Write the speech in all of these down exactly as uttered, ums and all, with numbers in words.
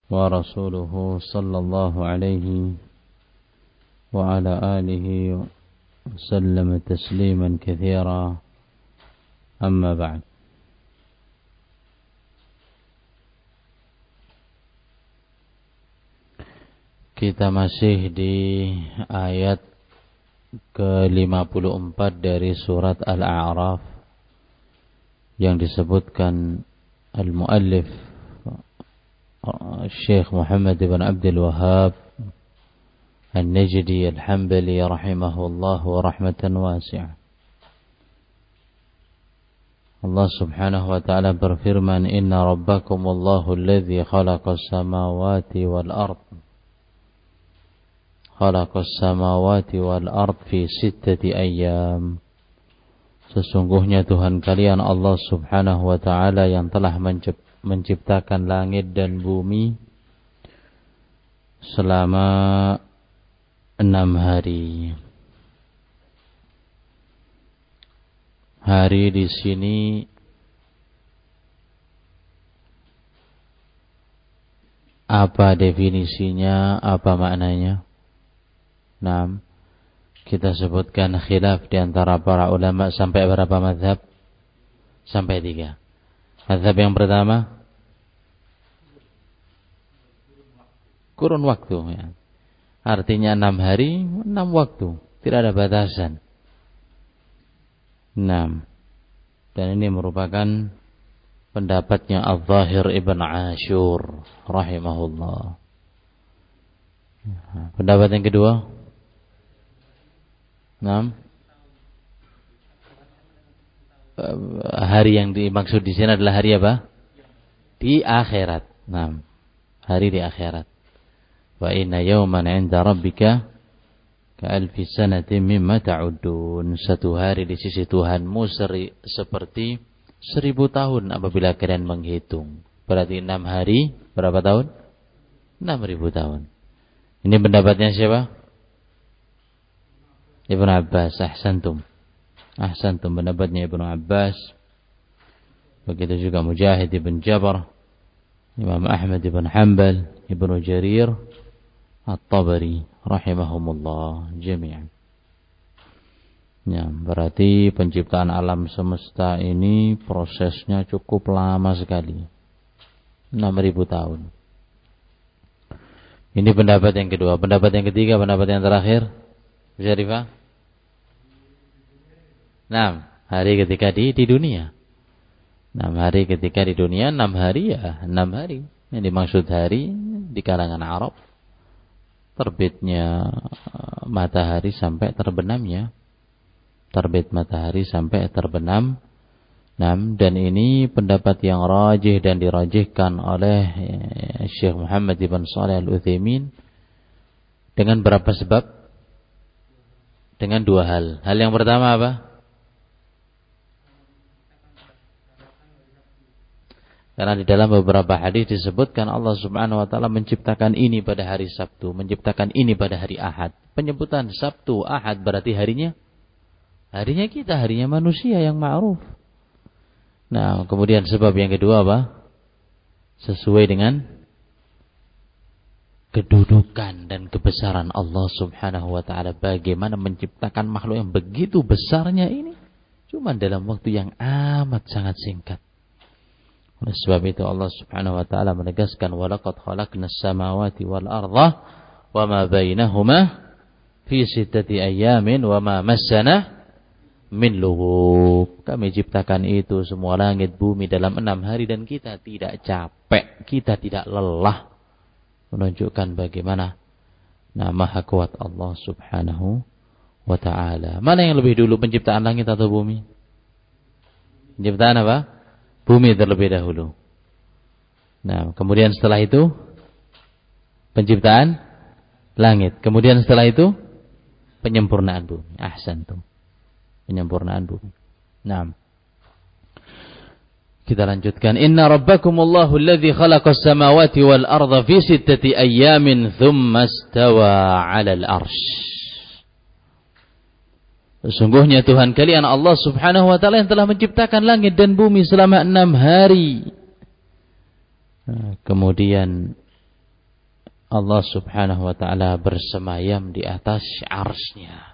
ورسوله صلى الله عليه وعلى آله وسلم تسليما كثيرا أما بعد. Kita masih di ayat ke lima puluh empat dari surat Al-A'raf yang disebutkan al-muallif Syekh Muhammad bin Abdul Wahhab An-Najdi Al-Hanbali rahimahullah wa rahmatan wasi'ah. Allah Subhanahu wa ta'ala berfirman, "Inna rabbakumullahu alladzi khalaqas samawati wal ard." Khalaqas samawati wal ard fi sittati ayyam. Sesungguhnya Tuhan kalian Allah Subhanahu wa ta'ala yang telah menciptakan langit dan bumi selama enam hari. Hari di sini apa definisinya, apa maknanya? Nah, kita sebutkan khilaf di antara para ulama sampai berapa mazhab? Sampai tiga. Mazhab yang pertama, kurun waktu. Ya. Artinya enam hari, enam waktu, tidak ada batasan. Enam. Dan ini merupakan pendapatnya Al-Zahir Ibn Ashur, rahimahullah. Pendapat yang kedua. Nah, hari yang dimaksud di sini adalah hari apa? Di akhirat. Nah, hari di akhirat. Wa inna yawman 'inda rabbika ka'alfi sanatin mimma ta'uddun. Satu hari di sisi Tuhanmu seri, seperti seribu tahun apabila kalian menghitung. Berarti enam hari berapa tahun? Enam ribu tahun. Ini pendapatnya siapa? Ibnu Abbas. Ahsantum. Ahsantum, pendapatnya Ibnu Abbas. Begitu juga Mujahid ibn Jabr, Imam Ahmad ibn Hanbal, Ibnu Jarir At-Tabari rahimahumullah jami'an. Ya, berarti penciptaan alam semesta ini prosesnya cukup lama sekali. enam ribu tahun. Ini pendapat yang kedua. Pendapat yang ketiga, pendapat yang terakhir. Bisa dipahami? Enam hari ketika di di dunia. Enam hari ketika di dunia, enam hari ya enam hari. Yang dimaksud hari di kalangan Arab, terbitnya matahari sampai terbenamnya. Terbit matahari sampai terbenam. Enam, dan ini pendapat yang rajih dan dirajihkan oleh Syekh Muhammad ibn Shalih Al-Utsaimin dengan berapa sebab? Dengan dua hal. Hal yang pertama apa? Karena di dalam beberapa hadis disebutkan Allah Subhanahu wa ta'ala menciptakan ini pada hari Sabtu, menciptakan ini pada hari Ahad. Penyebutan Sabtu, Ahad berarti harinya harinya kita, harinya manusia yang ma'ruf. Nah, kemudian sebab yang kedua apa? Sesuai dengan kedudukan dan kebesaran Allah Subhanahu wa ta'ala, bagaimana menciptakan makhluk yang begitu besarnya ini cuma dalam waktu yang amat sangat singkat. Oleh sebab itu Allah Subhanahu wa ta'ala menegaskan, walaqad khalaqnas samawati wal arda wama bainahuma fi sittati ayyamin wama massana min lughub. Kami ciptakan itu semua langit bumi dalam enam hari dan kita tidak capek, kita tidak lelah. Menunjukkan bagaimana nah maha kuat Allah Subhanahu wa ta'ala. Mana yang lebih dulu, penciptaan langit atau bumi? Penciptaan apa? Bumi terlebih dahulu. Nah, kemudian setelah itu penciptaan langit. Kemudian setelah itu penyempurnaan bumi. Ahsantum. Penyempurnaan bumi. Nah, kita lanjutkan. Inna rabbakumullahu alladzi khalaqas samawati wal arda fi sittati ayyamin thumma istawa 'alal arsy. Sesungguhnya Tuhan kalian Allah Subhanahu wa ta'ala yang telah menciptakan langit dan bumi selama enam hari. Nah, kemudian Allah subhanahu wa ta'ala bersemayam di atas arsy-Nya.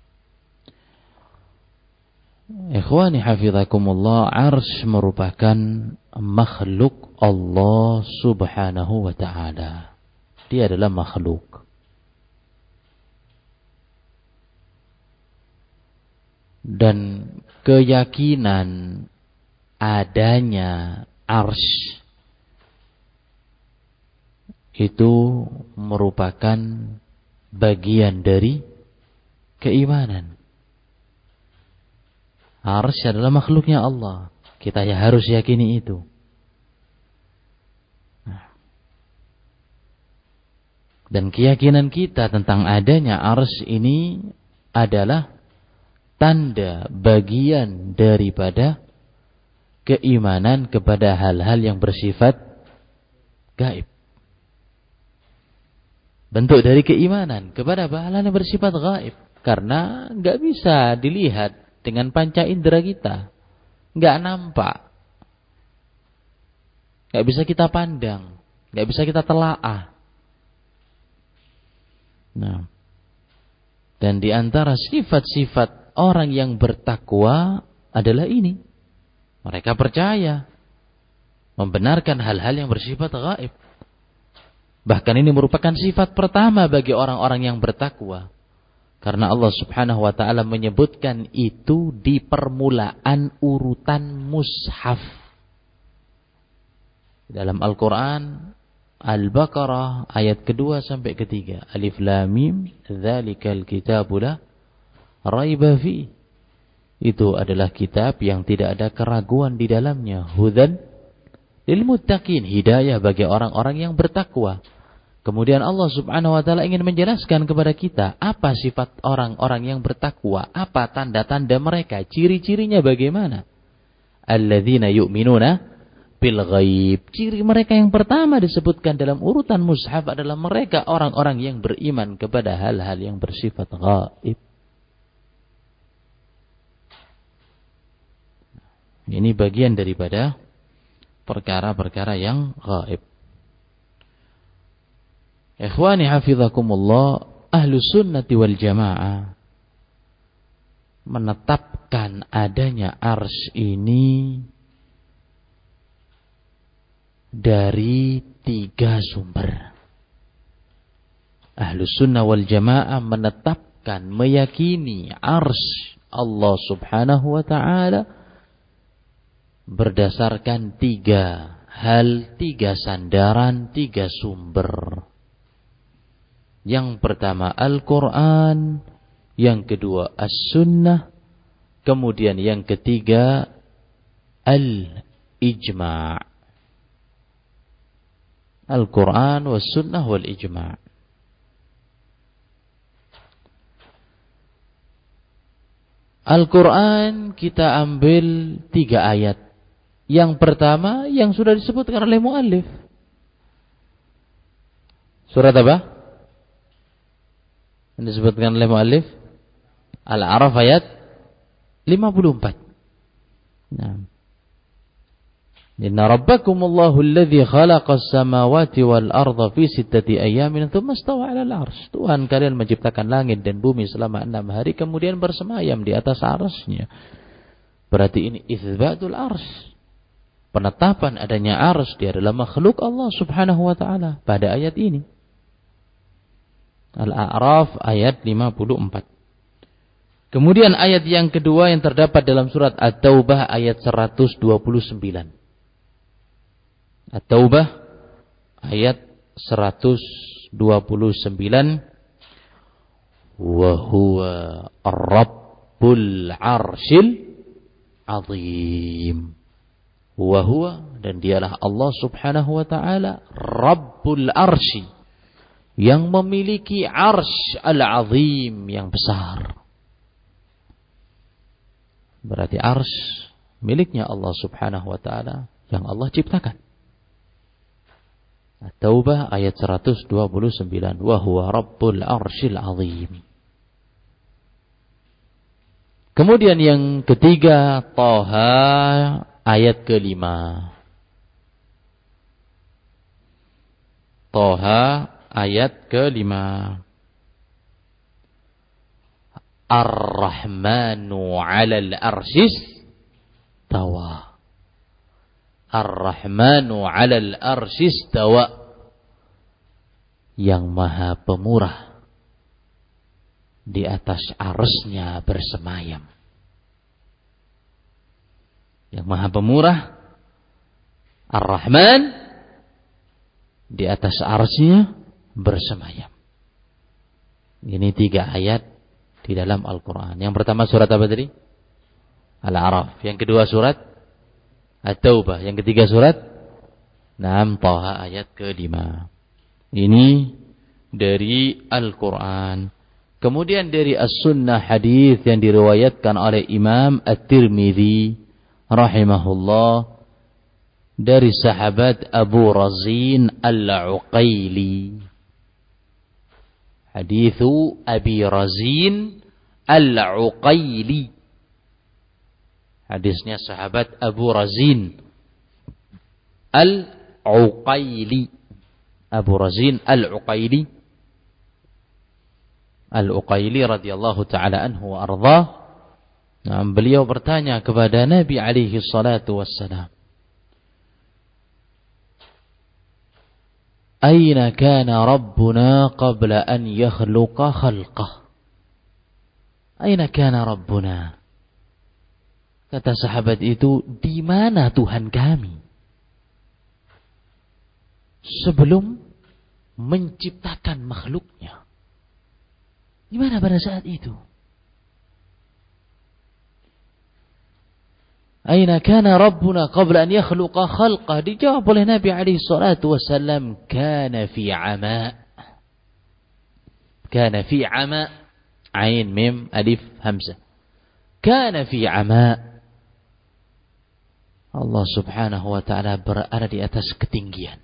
Ikhwani hafizakumullah, arsy merupakan makhluk Allah subhanahu wa ta'ala. Dia adalah makhluk. Dan keyakinan adanya arsy itu merupakan bagian dari keimanan. Arsy adalah makhluknya Allah. Kita ya harus yakini itu. Dan keyakinan kita tentang adanya arsy ini adalah tanda bagian daripada keimanan kepada hal-hal yang bersifat gaib. Bentuk dari keimanan kepada hal-hal yang bersifat gaib. Karena nggak bisa dilihat dengan panca indera kita. Nggak nampak. Nggak bisa kita pandang. Nggak bisa kita telaah. Nah, dan di antara sifat-sifat orang yang bertakwa adalah ini. Mereka percaya, membenarkan hal-hal yang bersifat gaib. Bahkan ini merupakan sifat pertama bagi orang-orang yang bertakwa. Karena Allah subhanahu wa ta'ala menyebutkan itu di permulaan urutan mushaf. Dalam Al-Quran, Al-Baqarah ayat kedua sampai ketiga. Alif Lam Mim, dzalikal kitabu la raiba fi. Itu adalah kitab yang tidak ada keraguan di dalamnya. Hudan lil muttaqin, hidayah bagi orang-orang yang bertakwa. Kemudian Allah subhanahu wa ta'ala ingin menjelaskan kepada kita apa sifat orang-orang yang bertakwa, apa tanda-tanda mereka, ciri-cirinya bagaimana. Alladzina yu'minuna bil ghaib. Ciri mereka yang pertama disebutkan dalam urutan mushaf adalah mereka orang-orang yang beriman kepada hal-hal yang bersifat ghaib. Ini bagian daripada perkara-perkara yang ghaib. Ikhwani hafizakumullah, ahlu sunnati wal jamaah menetapkan adanya arsy ini dari tiga sumber. Ahlu sunnah wal jamaah menetapkan, meyakini arsy Allah subhanahu wa ta'ala berdasarkan tiga hal, tiga sandaran, tiga sumber. Yang pertama Al-Quran, yang kedua As-Sunnah, kemudian yang ketiga Al-Ijma'. Al-Quran, Was-Sunnah, Wal-Ijma'. Al-Quran kita ambil tiga ayat. Yang pertama yang sudah disebutkan oleh muallif. Surat apa? Yang disebutkan oleh muallif Al-A'raf ayat lima puluh empat. Nah. Inna rabbakumullahu alladhi khalaqas samawati wal arda fi sittati ayamin thumma istawa 'alal 'arsy. Tuhan kalian menciptakan langit dan bumi selama enam hari kemudian bersemayam di atas arsy-Nya. Berarti ini itsbatul arsy. Penetapan adanya arsy, dia adalah makhluk Allah subhanahu wa ta'ala pada ayat ini. Al-A'raf ayat lima puluh empat. Kemudian ayat yang kedua yang terdapat dalam surat At-Taubah ayat seratus dua puluh sembilan. At-Taubah ayat seratus dua puluh sembilan. Wa huwa Rabbul 'Arsyil 'Azim. Wa huwa, dan dialah Allah subhanahu wa ta'ala Rabbul 'Arsy, yang memiliki arsy al-azim yang besar. Berarti arsy miliknya Allah subhanahu wa ta'ala yang Allah ciptakan. At-Taubah ayat seratus dua puluh sembilan. Wa huwa Rabbul Arsyil Azim. Kemudian yang ketiga, Thaha ayat kelima. Thaha ayat kelima. Ar-Rahmanu 'alal arsyis tawa. Ar-Rahmanu 'alal arsyis tawa. Yang Maha Pemurah di atas arsy-Nya bersemayam. Yang Maha Pemurah Ar-Rahman di atas arsy-Nya bersemayam. Ini tiga ayat di dalam Al-Quran. Yang pertama surat apa tadi? Al-A'raf. Yang kedua surat At-Taubah. Yang ketiga surat Naam Taha ayat kelima. Ini dari Al-Quran. Kemudian dari As-Sunnah hadis yang diriwayatkan oleh Imam At-Tirmidzi rahimahullah dari sahabat Abu Razin Al-Uqaili. Hadithu Abi Razin Al-Uqaili. Hadisnya sahabat Abu Razin Al-Uqaili. Abu Razin Al-Uqaili. Al-Uqaili radhiyallahu ta'ala anhu wa ardhah. Nah, beliau bertanya kepada Nabi alaihi salatu wassalam, Aina kana Rabbuna qabla an yakhluqa khalqah? Aina kana Rabbuna? Kata sahabat itu, di mana Tuhan kami sebelum menciptakan makhluknya? Di mana pada saat itu? Aina kana Rabbuna qabla an yakhluqa khalqah? Dijawab oleh Nabi alaihi salatu wasallam, kana fi 'ama. Kana fi 'ama. Ain mim alif hamzah. Kana fi 'ama. Allah Subhanahu wa taala berada di atas ketinggian.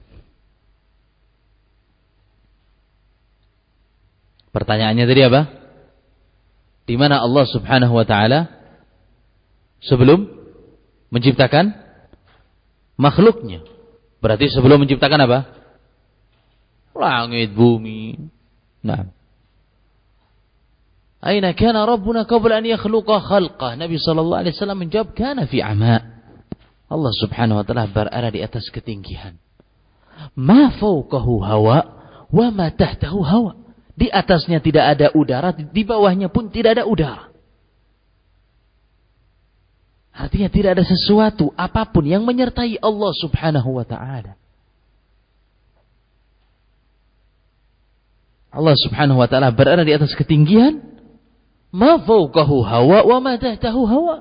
Pertanyaannya tadi apa? Di mana Allah Subhanahu wa taala sebelum menciptakan makhluknya? Berarti sebelum menciptakan apa? Langit, bumi. Nah. Aina kana Rabbuna qabla an yakhluqa khalqah? Nabi sallallahu alaihi wasallam menjawab, kana fi 'ama. Allah Subhanahu wa taala berada di atas ketinggian. Ma fawqahu hawa wa ma tahtahu hawa. Di atasnya tidak ada udara, di bawahnya pun tidak ada udara. Artinya tidak ada sesuatu apapun yang menyertai Allah Subhanahu wa ta'ala. Allah Subhanahu wa ta'ala berada di atas ketinggian. Ma fawqahu hawa wa ma tahtahu hawa.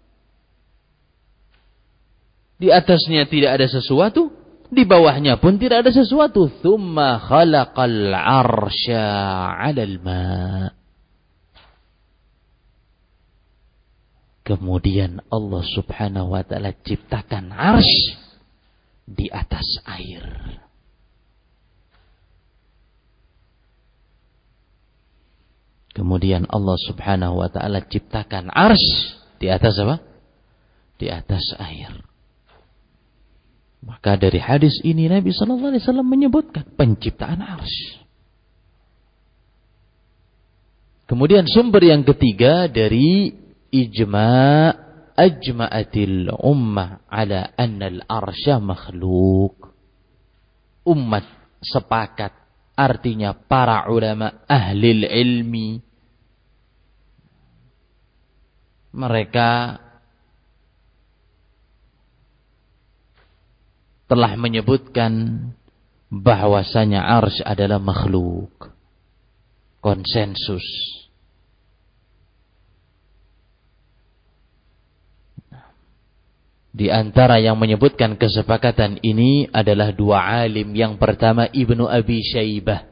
Di atasnya tidak ada sesuatu, di bawahnya pun tidak ada sesuatu. Thumma khalaqal arsya 'alal ma'. Kemudian Allah Subhanahu wa ta'ala ciptakan arsy di atas air. Kemudian Allah Subhanahu wa ta'ala ciptakan arsy di atas apa? Di atas air. Maka dari hadis ini Nabi sallallahu alaihi wasallam menyebutkan penciptaan arsy. Kemudian sumber yang ketiga dari ijma' ajma'atil ummah ala anna al-arsya makhluk. Umat sepakat, artinya para ulama ahli ilmi, mereka telah menyebutkan bahwasanya arsy adalah makhluk. Konsensus. Di antara yang menyebutkan kesepakatan ini adalah dua alim. Yang pertama Ibnu Abi Syaibah.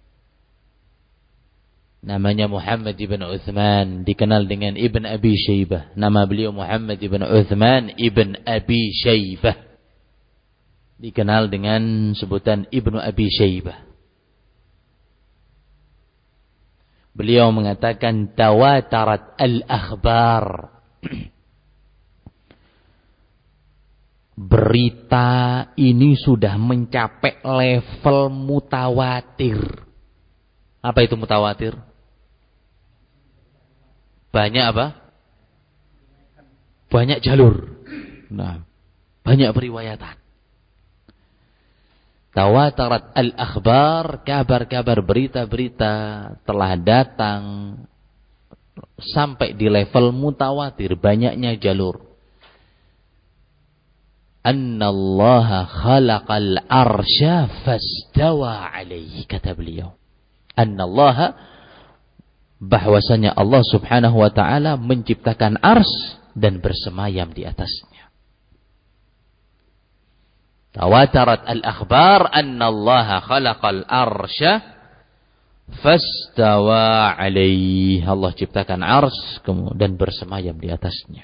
Namanya Muhammad ibn Uthman, dikenal dengan Ibn Abi Syaibah. Nama beliau Muhammad ibn Uthman ibn Abi Syaibah, dikenal dengan sebutan Ibnu Abi Syaibah. Beliau mengatakan tawatarat al-akhbar berita ini sudah mencapai level mutawatir. Apa itu mutawatir? Banyak apa? Banyak jalur. Nah, banyak periwayatan. Tawatarat al-akhbar, kabar-kabar, berita-berita telah datang sampai di level mutawatir, banyaknya jalur. Annallaha khalaqal arsya fastawa alaihi, kata beliau. Annallaha, bahwasanya Allah subhanahu wa ta'ala menciptakan ars dan bersemayam di atasnya. Tawatarat al-akhbar annallaha khalaqal arsya fastawa alaihi. Allah ciptakan ars dan bersemayam di atasnya.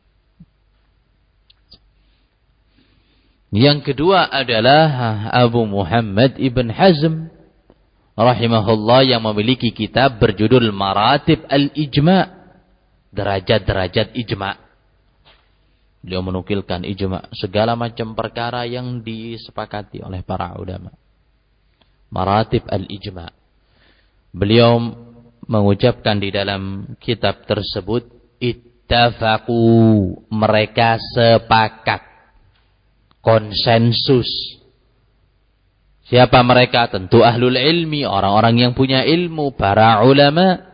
Yang kedua adalah Abu Muhammad Ibn Hazm rahimahullah yang memiliki kitab berjudul Maratib al-Ijma', derajat-derajat ijma'. Beliau menukilkan ijma', segala macam perkara yang disepakati oleh para ulama. Maratib al-ijma'. Beliau mengucapkan di dalam kitab tersebut, ittafaqu, mereka sepakat, konsensus. Siapa mereka? Tentu ahlul ilmi, orang-orang yang punya ilmu, para ulama.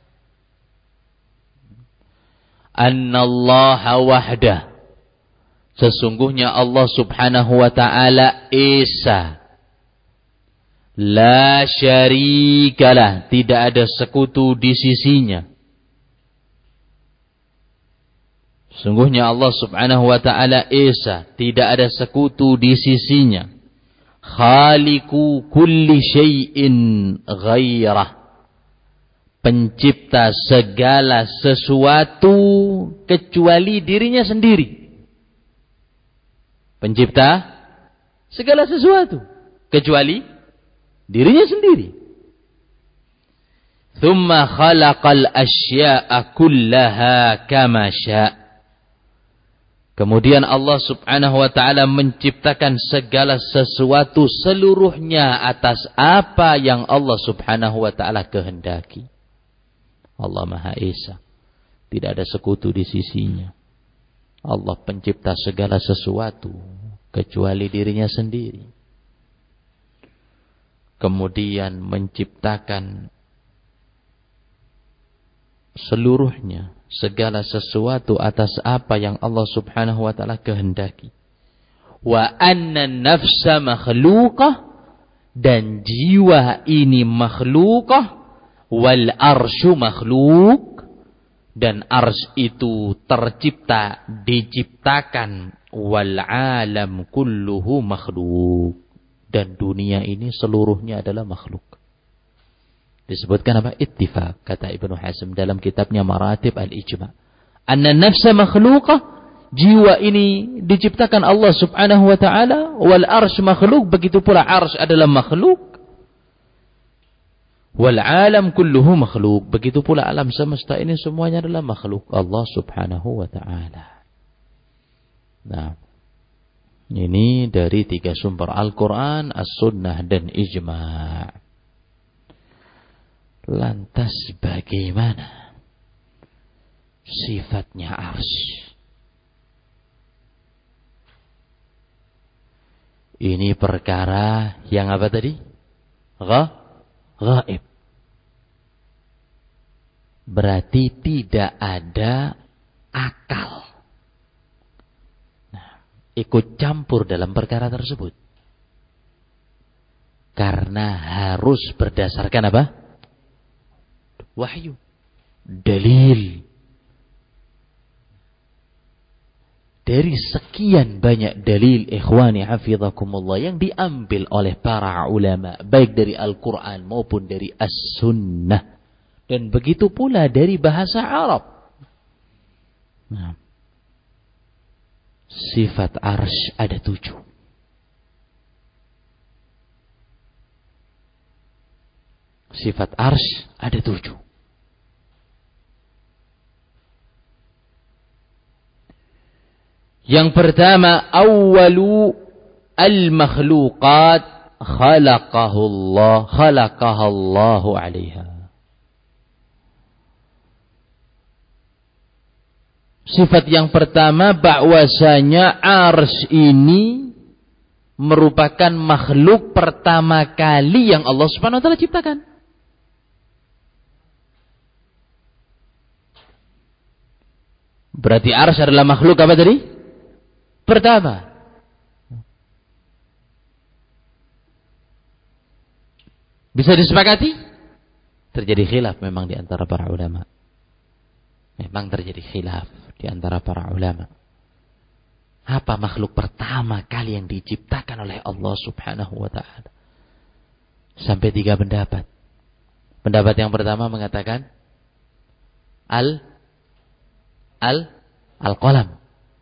Annallaha wahdah, sesungguhnya Allah subhanahu wa ta'ala esa, la syarikalah, tidak ada sekutu di sisinya. Sesungguhnya Allah subhanahu wa ta'ala esa, tidak ada sekutu di sisinya. Khaliqu kulli syai'in ghairah, pencipta segala sesuatu kecuali dirinya sendiri. Pencipta segala sesuatu kecuali dirinya sendiri. Thumma khalaqal asya'a kullaha kama syaa. Kemudian Allah subhanahu wa ta'ala menciptakan segala sesuatu seluruhnya atas apa yang Allah subhanahu wa ta'ala kehendaki. Allah Maha Esa, tidak ada sekutu di sisinya. Allah pencipta segala sesuatu kecuali dirinya sendiri. Kemudian menciptakan seluruhnya, segala sesuatu atas apa yang Allah subhanahu wa ta'ala kehendaki. Wa anna nafsa makhluqah, dan jiwa ini makhlukah. Wal arsyu makhluk, dan ars itu tercipta, diciptakan. Wal alam kulluhu makhluk, dan dunia ini seluruhnya adalah makhluk. Disebutkan apa? Ittifaq, kata Ibnu Hazm dalam kitabnya Maratib al-Ijma'. Anna nafsa makhlukah, jiwa ini diciptakan Allah subhanahu wa ta'ala. Wal arsy makhluk, begitu pula arsy adalah makhluk. Wal alam kulluhu makhluk, begitu pula alam semesta ini semuanya adalah makhluk Allah subhanahu wa ta'ala. Nah, ini dari tiga sumber Al-Quran, As-Sunnah, dan Ijma'. Lantas bagaimana sifatnya arsy? Ini perkara yang apa tadi? Ghaib. Berarti tidak ada akal. Nah, ikut campur dalam perkara tersebut. Karena harus berdasarkan apa? Wahyu. Dalil. Dari sekian banyak dalil, ikhwani hafizakumullah, yang diambil oleh para ulama, baik dari Al-Quran maupun dari As-Sunnah. Dan begitu pula dari bahasa Arab. Nah, sifat arsy ada tujuh. Sifat arsy ada tujuh. Yang pertama, awwalu al-makhluqat khalaqahu Allah, khalaqaha Allahu 'alaiha. Sifat yang pertama bahwasanya arsy ini merupakan makhluk pertama kali yang Allah Subhanahu wa taala ciptakan. Berarti arsy adalah makhluk apa tadi? Pertama. Bisa disepakati? Terjadi khilaf memang di antara para ulama. Memang terjadi khilaf di antara para ulama. Apa makhluk pertama kali yang diciptakan oleh Allah Subhanahu wa taala? Sampai tiga pendapat. Pendapat yang pertama mengatakan al al al-qalam.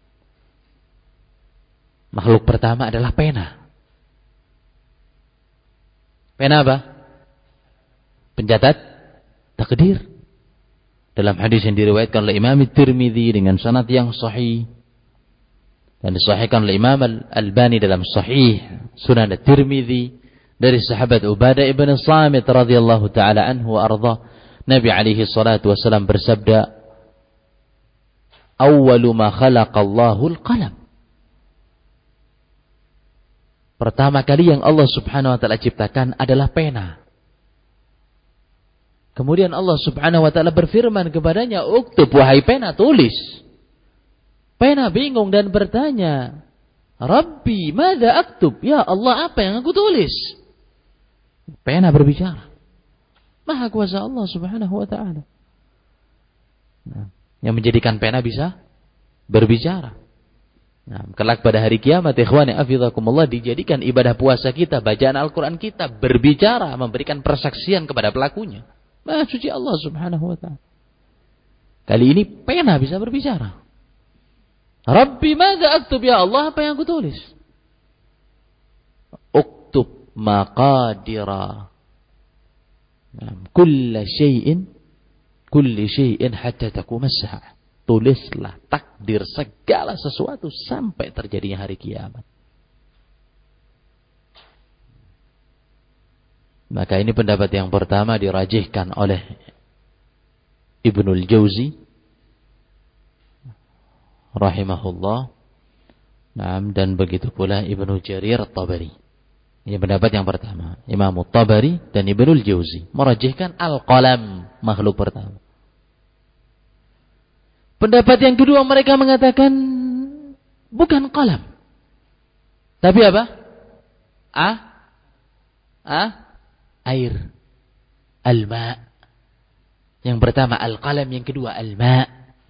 Makhluk pertama adalah pena. Pena apa? Pencatat takdir. Dalam hadis yang diriwayatkan oleh Imam Tirmidzi dengan sanad yang sahih dan disahihkan oleh Imam Al-Albani dalam Sahih Sunan At-Tirmidzi dari sahabat Ubadah ibn Samit radhiyallahu taala anhu wa arda, Nabi alaihi salatu wasallam bersabda, "Awwalu ma khalaqallahu al-qalam." Pertama kali yang Allah Subhanahu wa taala ciptakan adalah pena. Kemudian Allah Subhanahu wa taala berfirman kepadanya, "Uktub wahai pena, tulis." Pena bingung dan bertanya, "Rabbi, madza aktub?" Ya Allah, apa yang aku tulis? Pena berbicara. Maha kuasa Allah Subhanahu wa taala. Nah, yang menjadikan pena bisa berbicara. Nah, kelak pada hari kiamat, ikhwani afizakumullah, dijadikan ibadah puasa kita, bacaan Al-Quran kita berbicara, memberikan persaksian kepada pelakunya. Maha suci Allah Subhanahu wa ta'ala. Kali ini pena bisa berbicara. Rabbi madza aktub, ya Allah, apa yang aku tulis? Uktub maqadira kulla syai'in kulli syai'in hatta taqum as-sa'ah. Tulislah takdir segala sesuatu sampai terjadinya hari kiamat. Maka ini pendapat yang pertama dirajihkan oleh Ibnul Jauzi rahimahullah. Nah, dan begitu pula Ibnu Jarir At-Tabari. Ini pendapat yang pertama. Imam At-Tabari dan Ibnul Jauzi merajihkan al-qalam, makhluk pertama. Pendapat yang kedua, mereka mengatakan bukan qalam. Tapi apa? Ah? Ah? Air. Al-ma. Yang pertama al-qalam, yang kedua al-ma.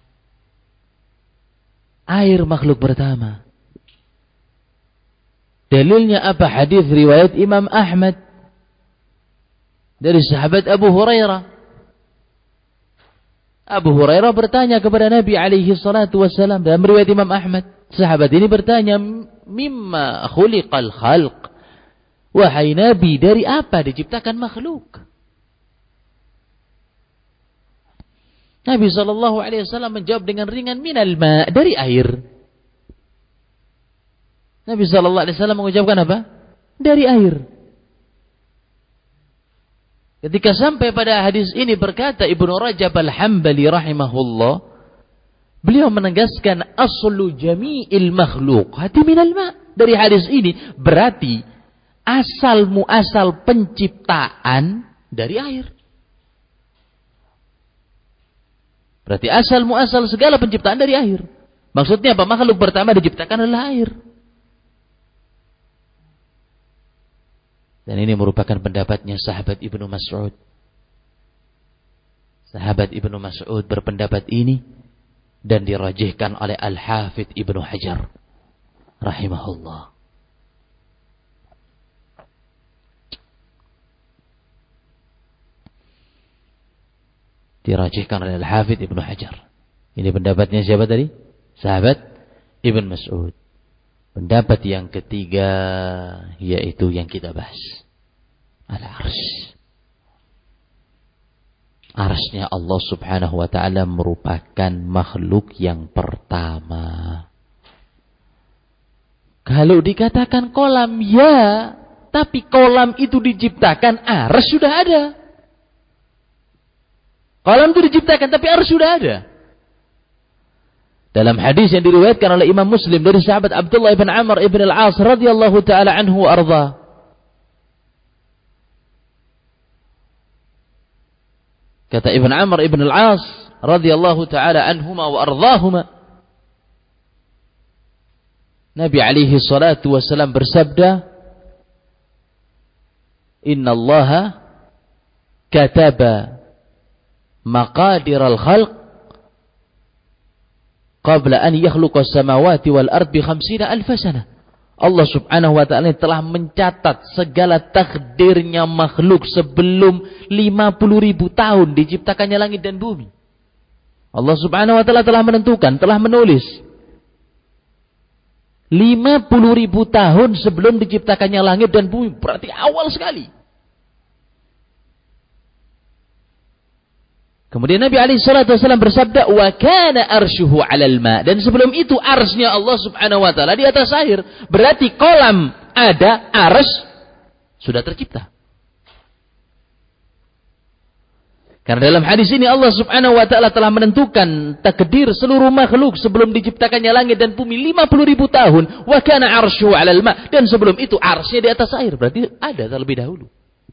Air makhluk pertama. Dalilnya apa? Hadis riwayat Imam Ahmad dari sahabat Abu Hurairah. Abu Hurairah bertanya kepada Nabi alaihi salatu wassalam dalam riwayat Imam Ahmad. Sahabat ini bertanya, "Mimma khuliqal khalq?" Wahai Nabi, dari apa diciptakan makhluk? Nabi sallallahu alaihi wasallam menjawab dengan ringan, "Minal ma", dari air. Nabi sallallahu alaihi wasallam mengucapkan apa? Dari air. Ketika sampai pada hadis ini, berkata Ibnu Rajab Al-Hambali rahimahullah, beliau menegaskan aslu jami'il makhluqati minal ma. Dari hadis ini berarti asal muasal penciptaan dari air. Berarti asal muasal segala penciptaan dari air. Maksudnya apa? Makhluk pertama diciptakan adalah air. Dan ini merupakan pendapatnya sahabat Ibnu Mas'ud. Sahabat Ibnu Mas'ud berpendapat ini dan dirajihkan oleh Al-Hafidh Ibnu Hajar rahimahullah. Dirajihkan oleh Al-Hafidh Ibnu Hajar. Ini pendapatnya siapa tadi? Sahabat Ibnu Mas'ud. Pendapat yang ketiga yaitu yang kita bahas. Al-Arsy. Arsy-nya Allah Subhanahu wa taala merupakan makhluk yang pertama. Kalau dikatakan kolam, ya, tapi kolam itu diciptakan, arsy sudah ada. Kolam itu diciptakan, tapi arsy sudah ada. Dalam hadis yang diriwayatkan oleh Imam Muslim dari sahabat Abdullah ibn Amr ibn al-As radhiyallahu taala anhu wa arda. Kata Ibn Amr ibn al-As radhiyallahu taala anhuma wa ardahuma, Nabi alaihi salatu wasallam bersabda, "Inna Allah kataba maqadir al-khalq qabla an yakhluqa as-samawati wal ard bi khamsina alf sana." Allah Subhanahu wa taala telah mencatat segala takdirnya makhluk sebelum lima puluh ribu tahun diciptakannya langit dan bumi. Allah Subhanahu wa taala telah menentukan, telah menulis lima puluh ribu tahun sebelum diciptakannya langit dan bumi. Berarti awal sekali. Kemudian Nabi alaihi salatu wasallam bersabda, "Wa kana arsyuhu 'alal ma." Dan sebelum itu arsy-nya Allah Subhanahu wa taala di atas air. Berarti kolam ada, arsy sudah tercipta. Karena dalam hadis ini Allah Subhanahu wa taala telah menentukan takdir seluruh makhluk sebelum diciptakannya langit dan bumi lima puluh ribu tahun. Wa kana arsyuhu 'alal ma. Dan sebelum itu arsy-nya di atas air. Berarti ada terlebih dahulu.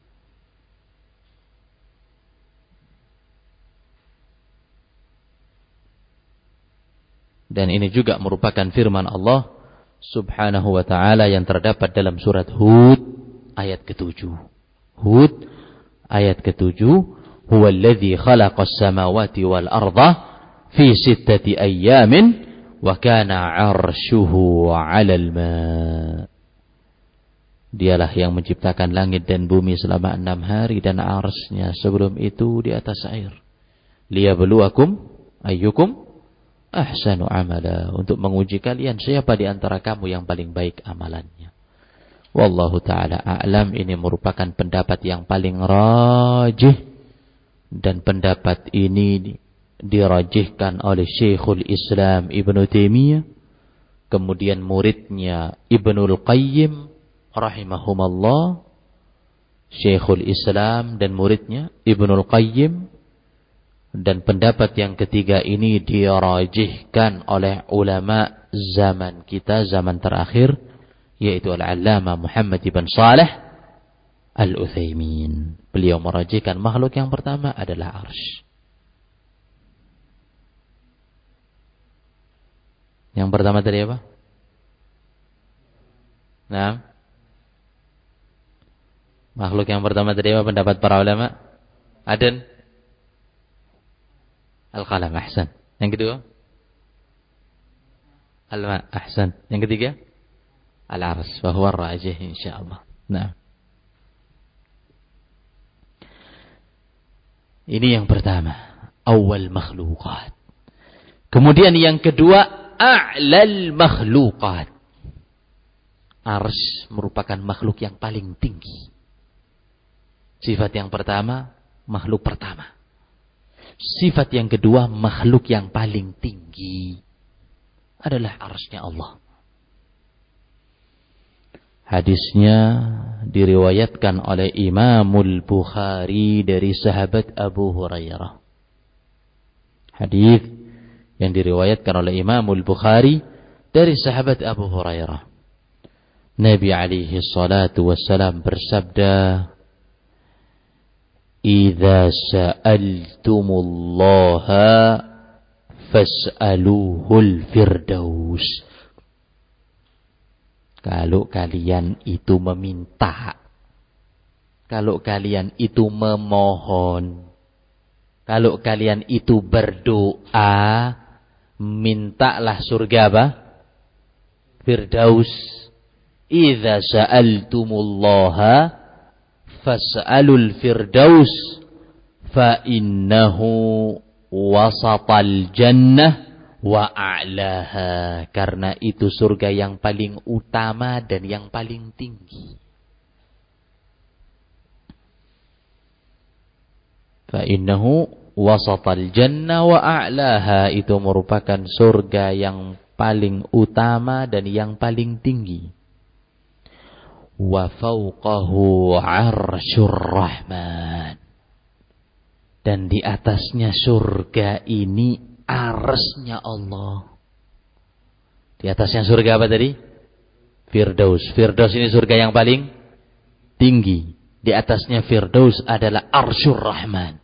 Dan ini juga merupakan firman Allah Subhanahu wa ta'ala yang terdapat dalam surat Hud ayat ketujuh. Hud ayat ketujuh. Huwa alladhi khalaqas samawati wal arda fi sittati ayyamin wa kana 'arshuhu 'alal ma'. Dialah yang menciptakan langit dan bumi selama enam hari dan arsy-nya sebelum itu di atas air. Liyabluwakum ayyukum ahsanu amala, untuk menguji kalian siapa di antara kamu yang paling baik amalannya. Wallahu taala a'lam. Ini merupakan pendapat yang paling rajih, dan pendapat ini dirajihkan oleh Syekhul Islam Ibnu Taimiyah, kemudian muridnya Ibnul Qayyim rahimahumallah. Syekhul Islam dan muridnya Ibnul Qayyim. Dan pendapat yang ketiga ini dirajihkan oleh ulama zaman kita, zaman terakhir, yaitu Al-Allamah Muhammad ibn Salih Al-Utsaimin. Beliau merajihkan makhluk yang pertama adalah arsy. Yang pertama tadi apa? Nah, makhluk yang pertama tadi apa pendapat para ulama? Aden Al-qalam, ahsan. Yang kedua? Al-ma, ahsan. Yang ketiga? Al-arsy, wa huwa ar-rajih insyaallah. Nah. Ini yang pertama, awal makhluqat. Kemudian yang kedua, a'lal makhluqat. Arsy merupakan makhluk yang paling tinggi. Sifat yang pertama, makhluk pertama. Sifat yang kedua, makhluk yang paling tinggi adalah arsy-nya Allah. Hadisnya diriwayatkan oleh Imamul Bukhari dari sahabat Abu Hurairah. Hadis yang diriwayatkan oleh Imamul Bukhari dari sahabat Abu Hurairah. Nabi alaihi salatu wassalam bersabda, "Idza sa'altumullaha fas'aluhul firdaus." Kalau kalian itu meminta, kalau kalian itu memohon, kalau kalian itu berdoa, mintalah surga apa? Firdaus. Idza sa'altumullaha fas'alul firdaus fa innahu wasatal jannah wa a'laha. Karena itu surga yang paling utama dan yang paling tinggi. Fa innahu wasatal jannah wa a'laha, itu merupakan surga yang paling utama dan yang paling tinggi. Wa fawqahu 'arsyur rahman. Dan di atasnya surga ini arsy-nya Allah. Di atasnya surga apa tadi? Firdaus. Firdaus ini surga yang paling tinggi. Di atasnya Firdaus adalah arsyur rahman.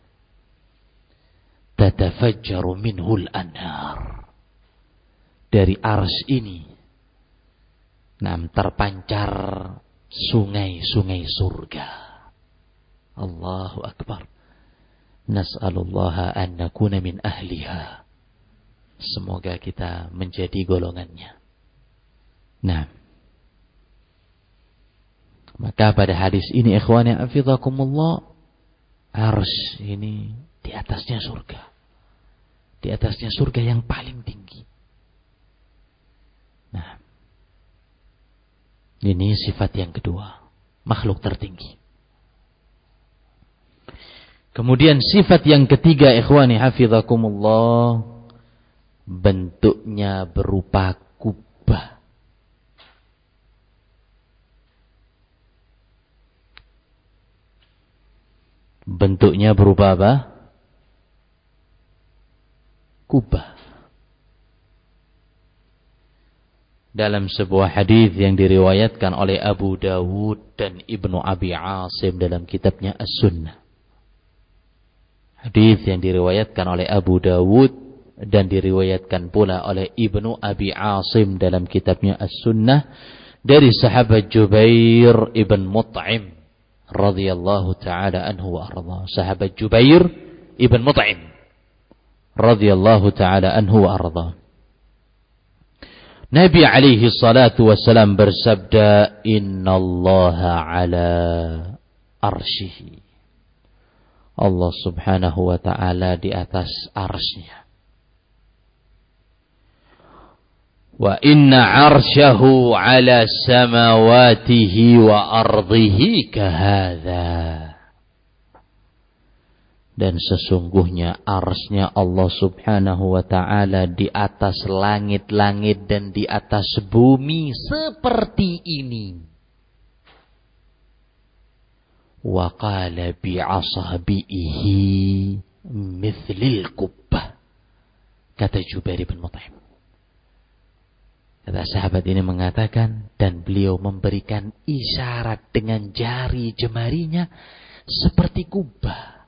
Tatafajjaru minhul anhar. Dari arsy ini nam terpancar sungai-sungai surga. Allahu akbar. Nas'alullaha an nakuna min ahliha. Semoga kita menjadi golongannya. Nah, maka pada hadis ini ikhwani hafizakumullah, arsy ini di atasnya surga. Di atasnya surga yang paling tinggi. Nah, ini sifat yang kedua, makhluk tertinggi. Kemudian sifat yang ketiga ikhwani hafizakumullah, bentuknya berupa kubah. Bentuknya berupa apa? Kubah. Dalam sebuah hadis yang diriwayatkan oleh Abu Dawud dan Ibnu Abi Asim dalam kitabnya As-Sunnah. Hadis yang diriwayatkan oleh Abu Dawud dan diriwayatkan pula oleh Ibnu Abi Asim dalam kitabnya As-Sunnah dari sahabat Jubair ibn Mut'im radhiyallahu taala anhu wa arda. Sahabat Jubair ibn Mut'im radhiyallahu taala anhu wa arda. Nabi alaihi salatu wassalam bersabda, innallaha ala arsyihi. Allah subhanahu wa ta'ala di atas arsy-Nya. Wa inna arsyahu ala samawatihi wa ardihi kahadha. Dan sesungguhnya arsy-Nya Allah subhanahu wa ta'ala di atas langit-langit dan di atas bumi seperti ini. Wa qala bi'asabihi mithlil kubbah. Kata Jubair bin Mut'im. Kata sahabat ini mengatakan, dan beliau memberikan isyarat dengan jari jemarinya seperti kubah.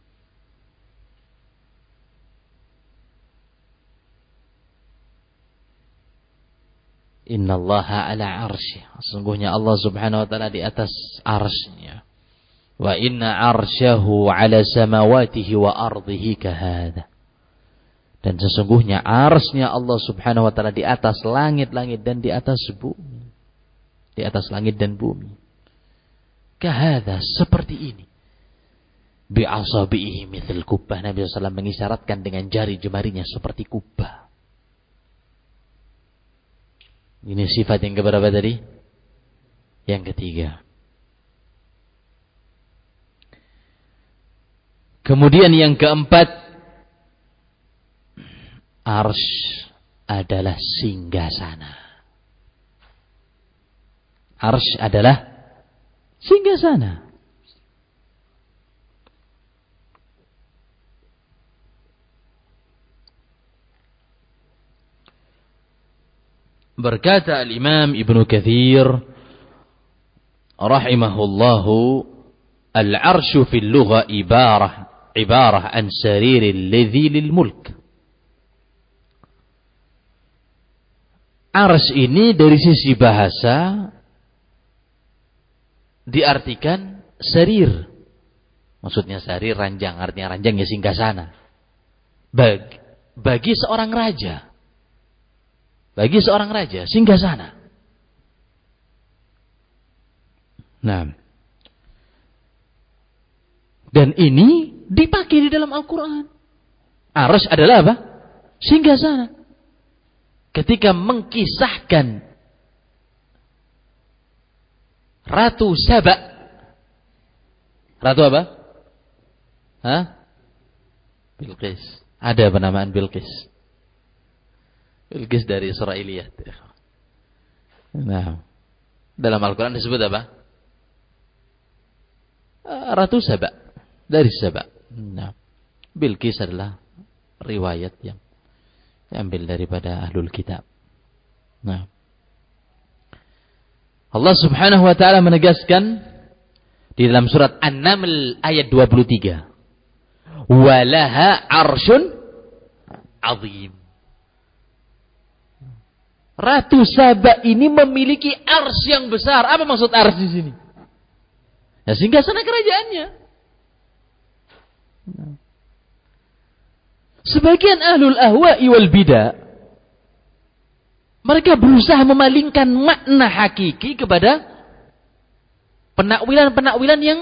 Innallaha ala arsy. Sesungguhnya Allah subhanahu wa ta'ala di atas arsy-Nya. Wa inna arsyahu ala samawatihi wa ardihi kahada. Dan sesungguhnya arsy-Nya Allah subhanahu wa ta'ala di atas langit-langit dan di atas bumi. Di atas langit dan bumi. Kahada, seperti ini. Bi'asabihi mithl kubbah. Nabi shallallahu alaihi wasallam mengisyaratkan dengan jari jemarinya seperti kubah. Ini sifat yang keberapa tadi? Yang ketiga. Kemudian yang keempat, arsy adalah singgasana. Arsy adalah singgasana. Berkata Al-Imam Ibnu Katsir rahimahullahu, al-arsyu fil lugha ibarah ibarah an sariril ladzi lil mulk. Arsy ini dari sisi bahasa diartikan sarir. Maksudnya sarir ranjang, artinya ranjang ya singgasana. Bagi, bagi seorang raja. Bagi seorang raja singgasana. Nah. Dan ini dipakai di dalam Al-Quran. Arsy adalah apa? Singgasana. Ketika mengkisahkan Ratu Saba. Ratu apa? Hah? Bilqis. Ada penamaan Bilqis. Bilqis dari Israiliyat. Nah, dalam Al-Quran disebut apa? Ratu Saba, dari Saba. Nah, Bilqis adalah riwayat yang diambil daripada Ahlul Kitab. Nah, Allah Subhanahu wa taala menegaskan di dalam surat An-Naml ayat dua puluh tiga. Walaha arsyun azim. Ratu Saba ini memiliki ars yang besar. Apa maksud ars di sini? Ya, singgasana kerajaannya. Sebagian ahlul ahwa'i wal bidah, mereka berusaha memalingkan makna hakiki kepada penakwilan-penakwilan yang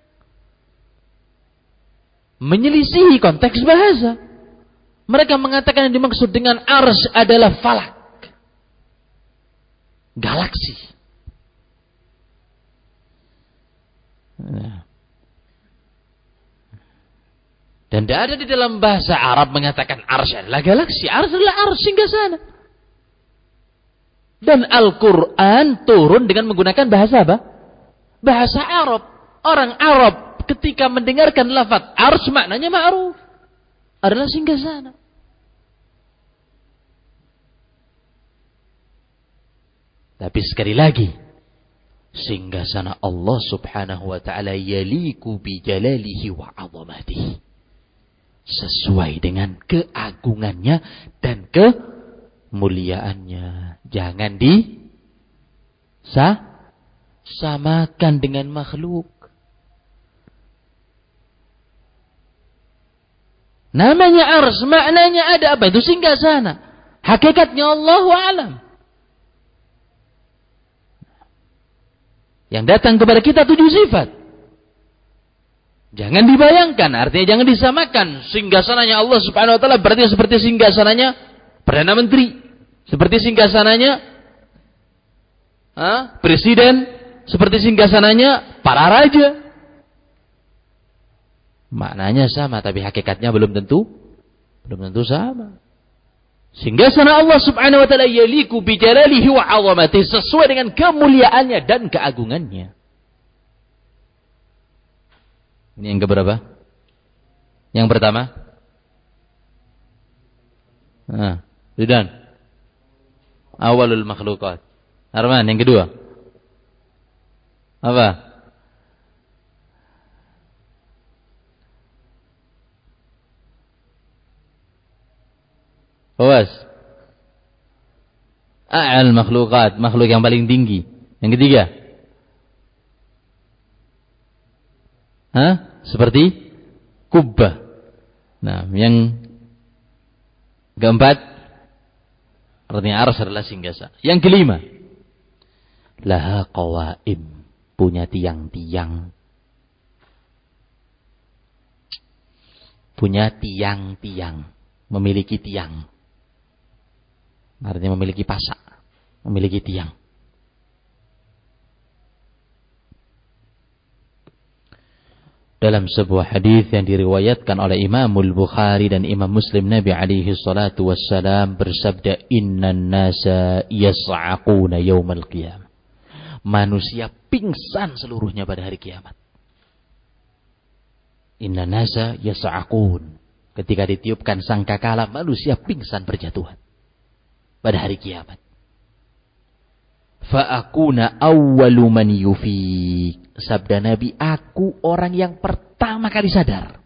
menyelisihi konteks bahasa. Mereka mengatakan yang dimaksud dengan ars adalah falak, galaksi. Nah. Dan tidak ada di dalam bahasa Arab mengatakan ars adalah galaksi. Ars adalah ars singgasana. Dan Al-Quran turun dengan menggunakan bahasa apa? Bahasa Arab. Orang Arab ketika mendengarkan lafaz ars maknanya ma'ruf. Adalah singgasana. Tapi sekali lagi, singgasana Allah Subhanahu wa ta'ala yaliku bi jalalihi wa 'azamatihi. Sesuai dengan keagungannya dan kemuliaannya. Jangan disamakan dengan makhluk. Namanya ars, maknanya ada apa? Itu singgasana. Hakikatnya Allahu a'lam. Yang datang kepada kita tujuh sifat. Jangan dibayangkan, artinya jangan disamakan. Singgasananya Allah Subhanahu wa taala berarti seperti singgasananya Perdana Menteri, seperti singgasananya ha? Presiden, seperti singgasananya para raja. Maknanya sama, tapi hakikatnya belum tentu belum tentu sama. Singgasana Allah Subhanahu wa taala yaliku bi jalalihi wa 'azamatihi, sesuai dengan kemuliaannya dan keagungannya. Ini yang keberapa? Yang pertama? Nah, Zudan. Awalul makhluqat. Arman, yang kedua? Apa? Awas. A'al makhluqat, makhluk yang paling tinggi. Yang ketiga? Hah? Seperti kubbah. Nah, yang keempat, artinya ars adalah singgasa. Yang kelima, laha qawaim, punya tiang-tiang. Punya tiang-tiang, memiliki tiang. Artinya memiliki pasak, memiliki tiang. Dalam sebuah hadis yang diriwayatkan oleh Imamul Bukhari dan Imam Muslim, Nabi alaihi salatu wassalam bersabda, innan nasa yas'aquna yaumal qiyamah. Manusia pingsan seluruhnya pada hari kiamat. Innan nasa yas'aqun. Ketika ditiupkan sangkakala, manusia pingsan berjatuhan pada hari kiamat. Fa'akuna awwalu man yufiq. Sabda Nabi, aku orang yang pertama kali sadar.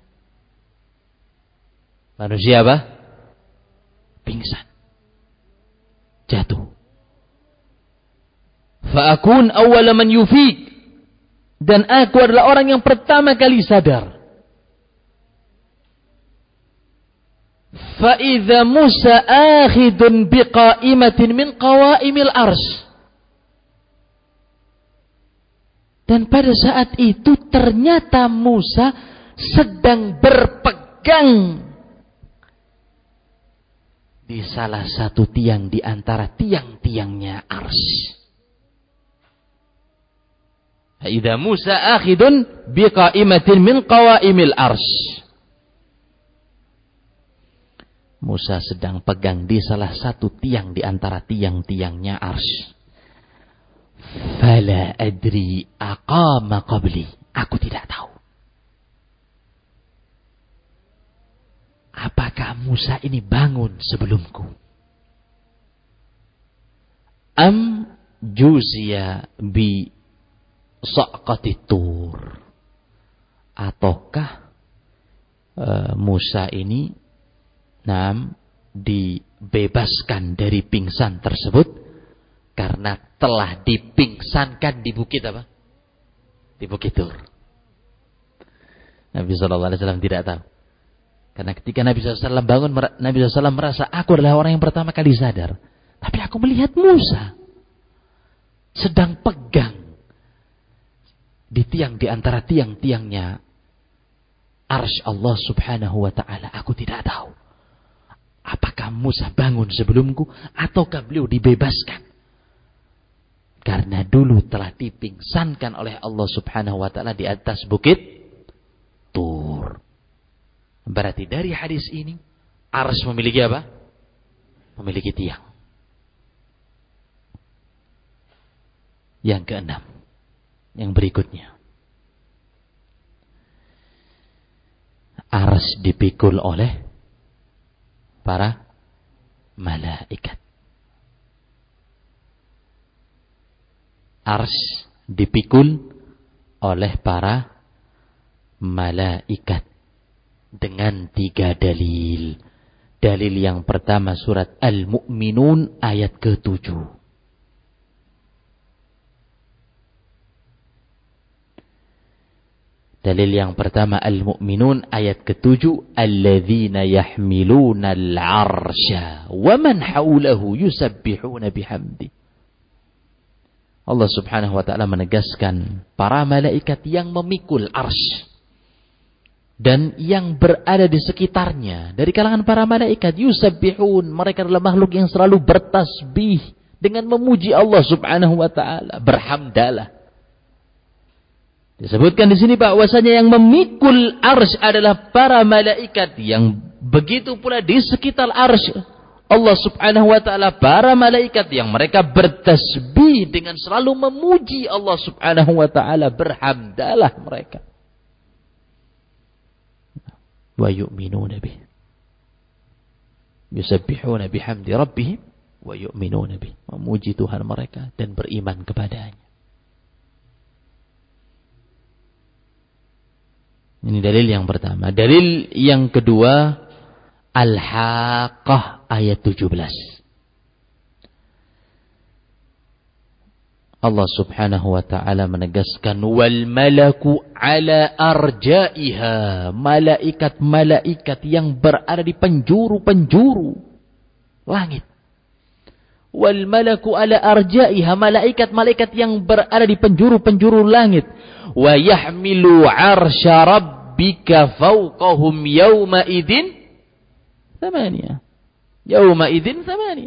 Manusia apa? Pingsan. Jatuh. Fa'akun awwala man yufiq. Dan aku adalah orang yang pertama kali sadar. Fa'idha Musa akhidun biqaimatin min qawaimil ars. Dan pada saat itu ternyata Musa sedang berpegang di salah satu tiang di antara tiang-tiangnya ars. Idza Musa akhidun biqaimatin min qawaimil ars. Musa sedang pegang di salah satu tiang di antara tiang-tiangnya arsy. Fala adri aqama qabli. Aku tidak tahu. Apakah Musa ini bangun sebelumku? Am juziya bi saqati tur. Ataukah uh, Musa ini nam dibebaskan dari pingsan tersebut karena telah dipingsankan di bukit apa? Di Bukit Tur. Nabi shallallahu alaihi wasallam tidak tahu. Karena ketika Nabi shallallahu alaihi wasallam bangun, Nabi shallallahu alaihi wasallam merasa aku adalah orang yang pertama kali sadar. Tapi aku melihat Musa sedang pegang di tiang di antara tiang-tiangnya arsy Allah subhanahu wa ta'ala. Aku tidak tahu. Apakah Musa bangun sebelumku ataukah beliau dibebaskan? Karena dulu telah dipingsankan oleh Allah subhanahu wa ta'ala di atas bukit Tur. Berarti dari hadis ini, arsy memiliki apa? Memiliki tiang. Yang keenam, yang berikutnya. Arsy dipikul oleh para malaikat. Arsy dipikul oleh para malaikat dengan tiga dalil. Dalil yang pertama surat Al-Mu'minun ayat ketujuh. Dalil yang pertama Al-Mu'minun ayat ketujuh. Alladzina yahmiluna al-arsya wa man hawlahu yusabbihuna bihamdi. Allah subhanahu wa ta'ala menegaskan para malaikat yang memikul arsy dan yang berada di sekitarnya dari kalangan para malaikat yusabbihun, mereka adalah makhluk yang selalu bertasbih dengan memuji Allah subhanahu wa ta'ala, berhamdalah. Disebutkan di sini bahwasanya yang memikul arsy adalah para malaikat, yang begitu pula di sekitar arsy Allah subhanahu wa ta'ala para malaikat yang mereka bertasbih dengan selalu memuji Allah subhanahu wa ta'ala, berhamdalah mereka. Wa yu'minuna bih. Yusabbihuna bihamdi rabbihim wa yu'minuna bih. Memuji Tuhan mereka dan beriman kepadanya. Ini dalil yang pertama. Dalil yang kedua, Al-Haqqah ayat tujuh belas. Allah subhanahu wa ta'ala menegaskan, wal malaku ala arjaiha. Malaikat-malaikat yang berada di penjuru-penjuru langit. Wal malaku ala arjaiha. Malaikat-malaikat yang berada di penjuru-penjuru langit. Wa yahmilu arsya rabbika fawqahum yawma idin Thamaniya. Yauma idzin thamaniya.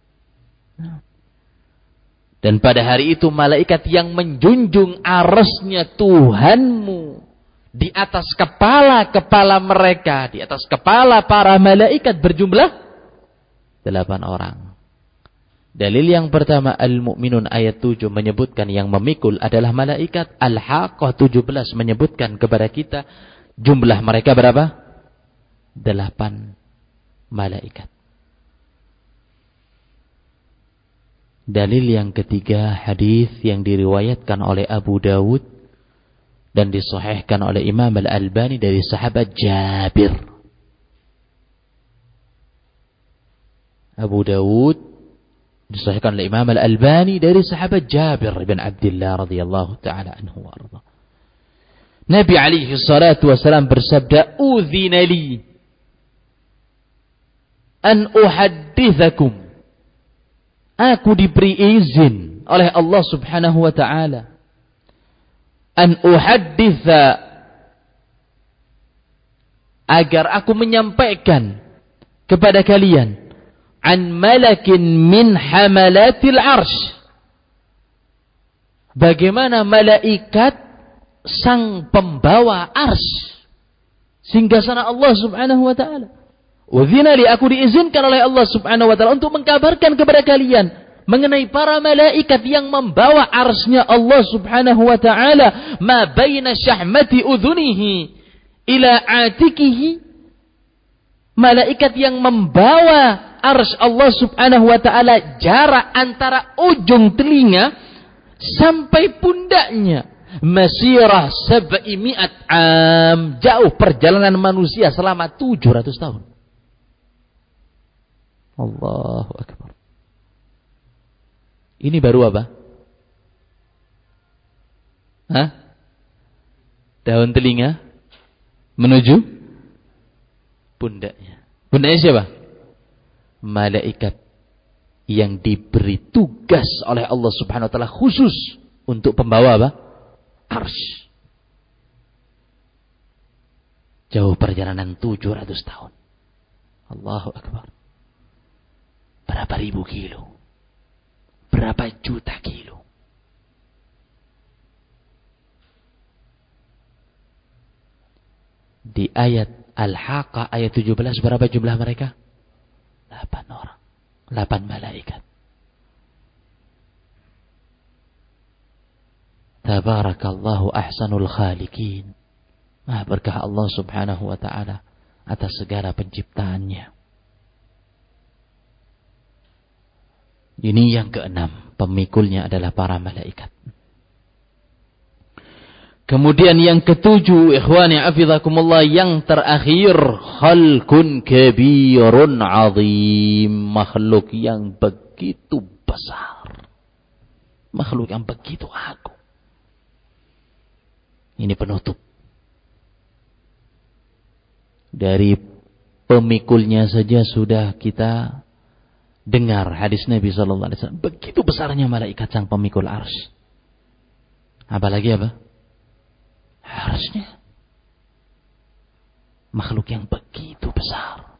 Dan pada hari itu malaikat yang menjunjung arsy-Nya Tuhanmu di atas kepala-kepala mereka, di atas kepala para malaikat berjumlah delapan orang. Dalil yang pertama Al-Mu'minun ayat tujuh menyebutkan yang memikul adalah malaikat. Al-Haqqah tujuh belas menyebutkan kepada kita jumlah mereka berapa? Delapan malaikat. Dalil yang ketiga, hadis yang diriwayatkan oleh Abu Dawud dan disahihkan oleh Imam Al-Albani dari sahabat Jabir. Abu Dawud disahihkan oleh Imam Al-Albani dari sahabat Jabir bin Abdullah radhiyallahu taala anhu wa arda. Nabi alaihi salatu wasalam bersabda, "Udzina li an uhaddithakum." Aku diberi izin oleh Allah subhanahu wa ta'ala. An uhadditha. Agar aku menyampaikan kepada kalian. An malakin min hamalatil arsh. Bagaimana malaikat sang pembawa arsh. Singgasana Allah subhanahu wa ta'ala. Udzina li, aku diizinkan oleh Allah Subhanahu wa taala untuk mengkabarkan kepada kalian mengenai para malaikat yang membawa arsy-Nya Allah Subhanahu wa taala, ma baina syahmati udhunihi ila atikihi. Malaikat yang membawa arsy Allah Subhanahu wa taala jarak antara ujung telinga sampai pundaknya. Masirah sab'i mi'at am, jauh perjalanan manusia selama tujuh ratus tahun. Allahu akbar. Ini baru apa? Hah? Daun telinga menuju pundaknya. Pundaknya siapa? Malaikat yang diberi tugas oleh Allah Subhanahu wa taala khusus untuk pembawa apa? Arsy. Jauh perjalanan tujuh ratus tahun. Allahu akbar. Berapa ribu kilo? Berapa juta kilo? Di ayat Al-Haqqah ayat tujuh belas berapa jumlah mereka? delapan orang. delapan malaikat. Tabarakallahu ahsanul khaliqin. Maha berkah Allah Subhanahu wa taala atas segala penciptaannya. Ini yang keenam, pemikulnya adalah para malaikat. Kemudian yang ketujuh, ikhwani hafizakumullah, yang terakhir, khalqun kabirun azim, makhluk yang begitu besar. Makhluk yang begitu agung. Ini penutup. Dari pemikulnya saja sudah kita dengar hadis Nabi sallallahu alaihi wasallam. Begitu besarnya malaikat sang pemikul arsy. Apalagi apa? Arsy-nya. Makhluk yang begitu besar.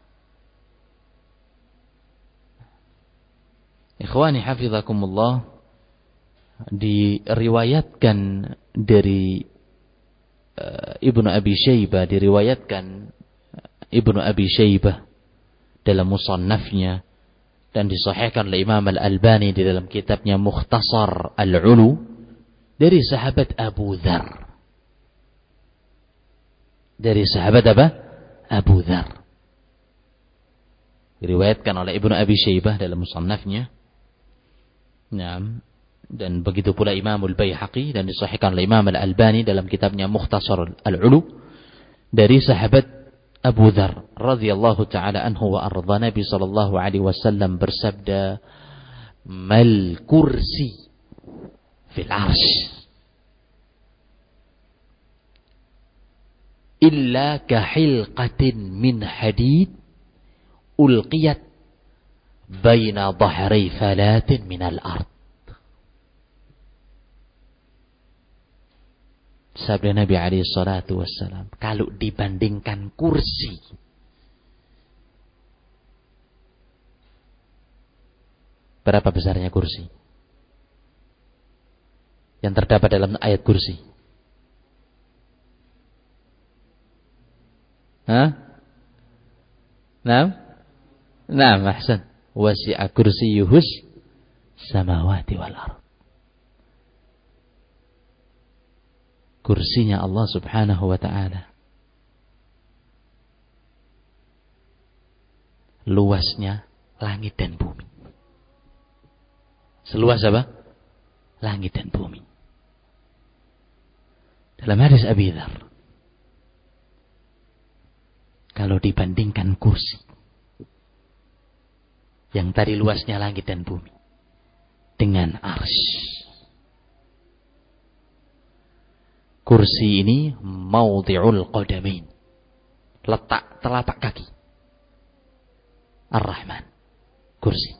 Ikhwani hafizakumullah, diriwayatkan dari uh, Ibnu Abi Syaibah, diriwayatkan Ibnu Abi Syaibah dalam musannafnya dan disahihkan oleh Imam Al-Albani di dalam kitabnya Mukhtasar Al-Ulu dari sahabat Abu Dzar. Dari sahabat apa? Abu Dzar. Diriwayatkan oleh Ibnu Abi Syaibah dalam musannafnya. Naam. Dan begitu pula Imam Al-Baihaqi dan disahihkan oleh Imam Al-Albani dalam kitabnya Mukhtasar Al-Ulu dari sahabat Abu Dzar radhiyallahu taala anhu wa arda. Nabi sallallahu alaihi wasallam bersabda, "Mal kursi fil arsy illa kahilqatin min hadid ulqiyat baina dhahri thalatin min al-ard." Sabda Nabi alaihi salatu wassalam, kalau dibandingkan kursi berapa besarnya kursi yang terdapat dalam ayat kursi? Hah? Naam? Naam, ahsan. Wasi'a kursiyuhus samawati wal ardh. Kursinya Allah Subhanahu wa ta'ala luasnya langit dan bumi. Seluas apa? Langit dan bumi. Dalam hadis Abi Dzar, kalau dibandingkan kursi yang tadi luasnya langit dan bumi dengan arsy, kursi ini maudhi'ul qadamain, letak telapak kaki Ar-Rahman. Kursi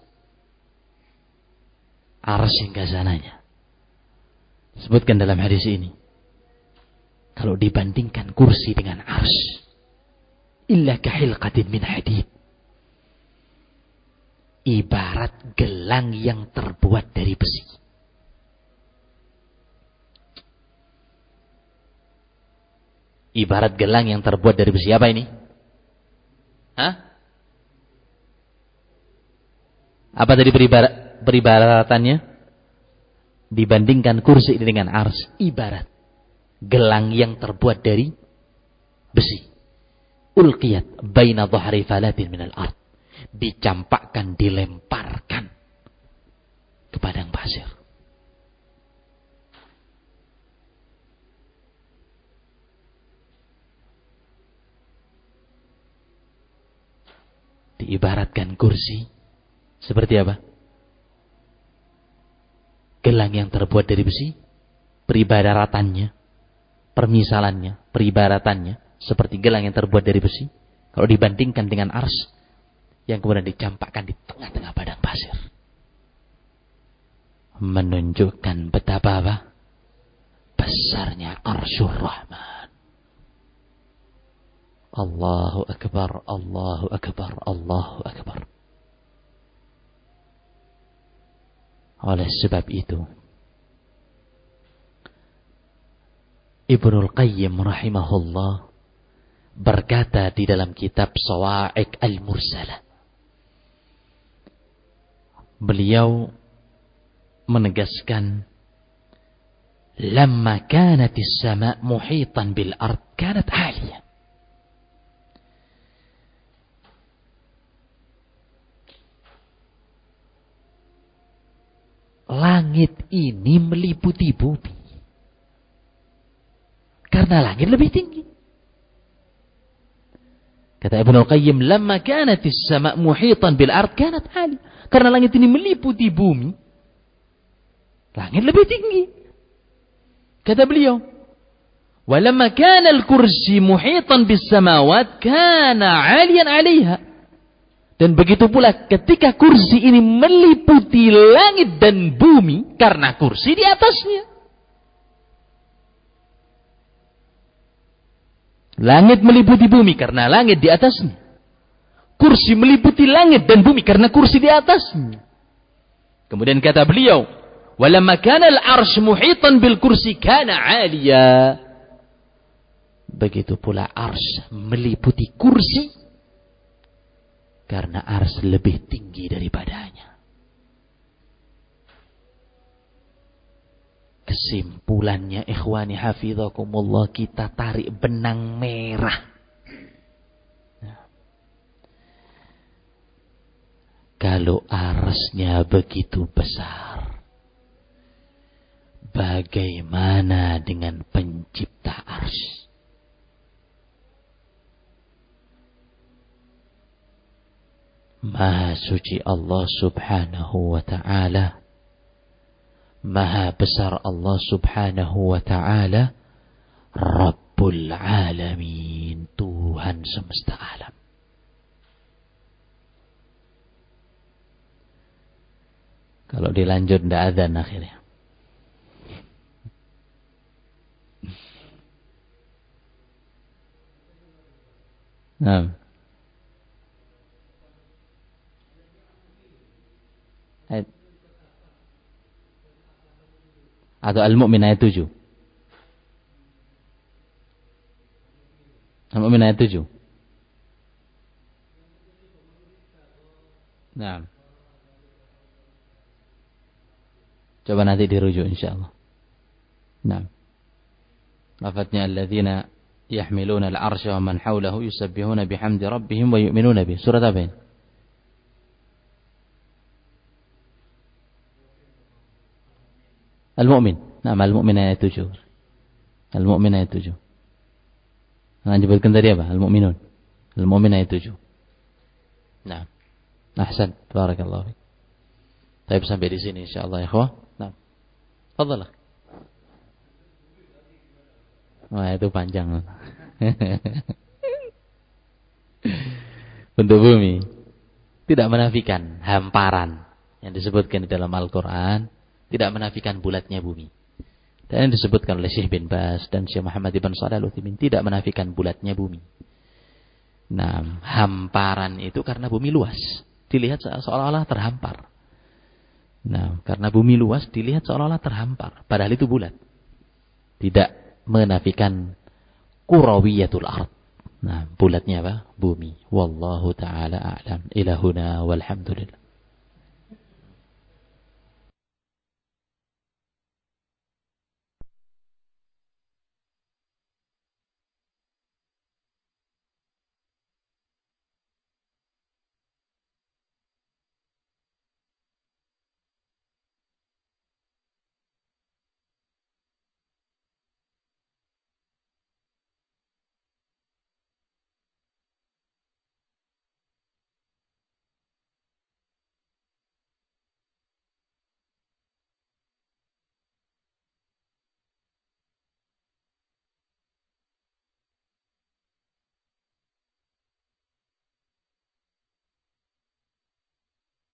arsy hingga sananya. Sebutkan dalam hadis ini, kalau dibandingkan kursi dengan arsy, illa kahilqatin min hadid, ibarat gelang yang terbuat dari besi. Ibarat gelang yang terbuat dari besi. Apa ini? Hah? Apa tadi peribarat, peribaratannya? Dibandingkan kursi dengan ars, ibarat gelang yang terbuat dari besi. Ulqiyat baina dhahri falatin minal ard. Dicampakkan, dilemparkan ke padang pasir. Diibaratkan kursi seperti apa? Gelang yang terbuat dari besi, peribaratannya, permisalannya, peribaratannya seperti gelang yang terbuat dari besi. Kalau dibandingkan dengan ars yang kemudian dicampakkan di tengah-tengah padang pasir, menunjukkan betapa apa? Besarnya Arsyur Rahman. Allahu Akbar, Allahu Akbar, Allahu Akbar. Oleh sebab itu, Ibnul Qayyim rahimahullah berkata di dalam kitab Sawa'iq al-Mursalah. Beliau menegaskan, "Lamma kanat as-sama' muhitan bil ard kanat 'aliyah." Langit ini meliputi bumi. Karena langit lebih tinggi. Kata Ibnul Qayyim, "Lamma kanat as-sama' muhitan bil ard kanat 'aliyah." Karena langit ini meliputi bumi, langit lebih tinggi. Kata beliau, "Wa lamma kana al-kursi muhitan bis samawat kana 'aliyan 'alayha." Dan begitu pula ketika kursi ini meliputi langit dan bumi, karena kursi di atasnya. Langit meliputi bumi karena langit di atasnya. Kursi meliputi langit dan bumi karena kursi di atasnya. Kemudian kata beliau, "Walamma kana al-'arsy muhitan bil kursi kana 'aliya." Begitu pula arsy meliputi kursi karena ars lebih tinggi daripadanya. Kesimpulannya, ikhwani hafizakumullah, kita tarik benang merah. Kalau arsnya begitu besar, bagaimana dengan pencipta ars? Maha suci Allah subhanahu wa ta'ala. Maha besar Allah subhanahu wa ta'ala. Rabbul alamin. Tuhan semesta alam. Kalau dilanjut tidak adzan akhirnya. Nah. Atau Al-Mu'min ayat tujuh. Al-Mu'min ayat tujuh. Nah. Coba nanti dirujuk insyaallah. Nah. Lafadznya alladzina yahmiluna al-'arsya wa man hawlahu yusabbihuna bihamdi rabbihim wa yu'minuna bih. Surat apa ini? Al-Mu'min. Nah, Al-Mu'min ayat tujuh. Al-Mu'min ayat tujuh. Nah, sebutkan tadi apa? Al-Mu'minun. Al-Mu'min ayat tujuh. Nah. Ahsan. Barakallahu. Baik, sampai di sini insyaallah ya ikhwah. Nah. Fadhalah. Wah, itu panjang. Bentuk bumi tidak menafikan hamparan yang disebutkan di dalam Al-Quran. Tidak menafikan bulatnya bumi. Dan yang disebutkan oleh Syekh bin Baz dan Syekh Muhammad ibn Shalih Al-Utsaimin tidak menafikan bulatnya bumi. Nah, hamparan itu karena bumi luas. Dilihat seolah-olah terhampar. Nah, karena bumi luas dilihat seolah-olah terhampar. Padahal itu bulat. Tidak menafikan kurawiyatul ard. Nah, bulatnya apa? Bumi. Wallahu ta'ala a'lam. Ilahuna walhamdulillah.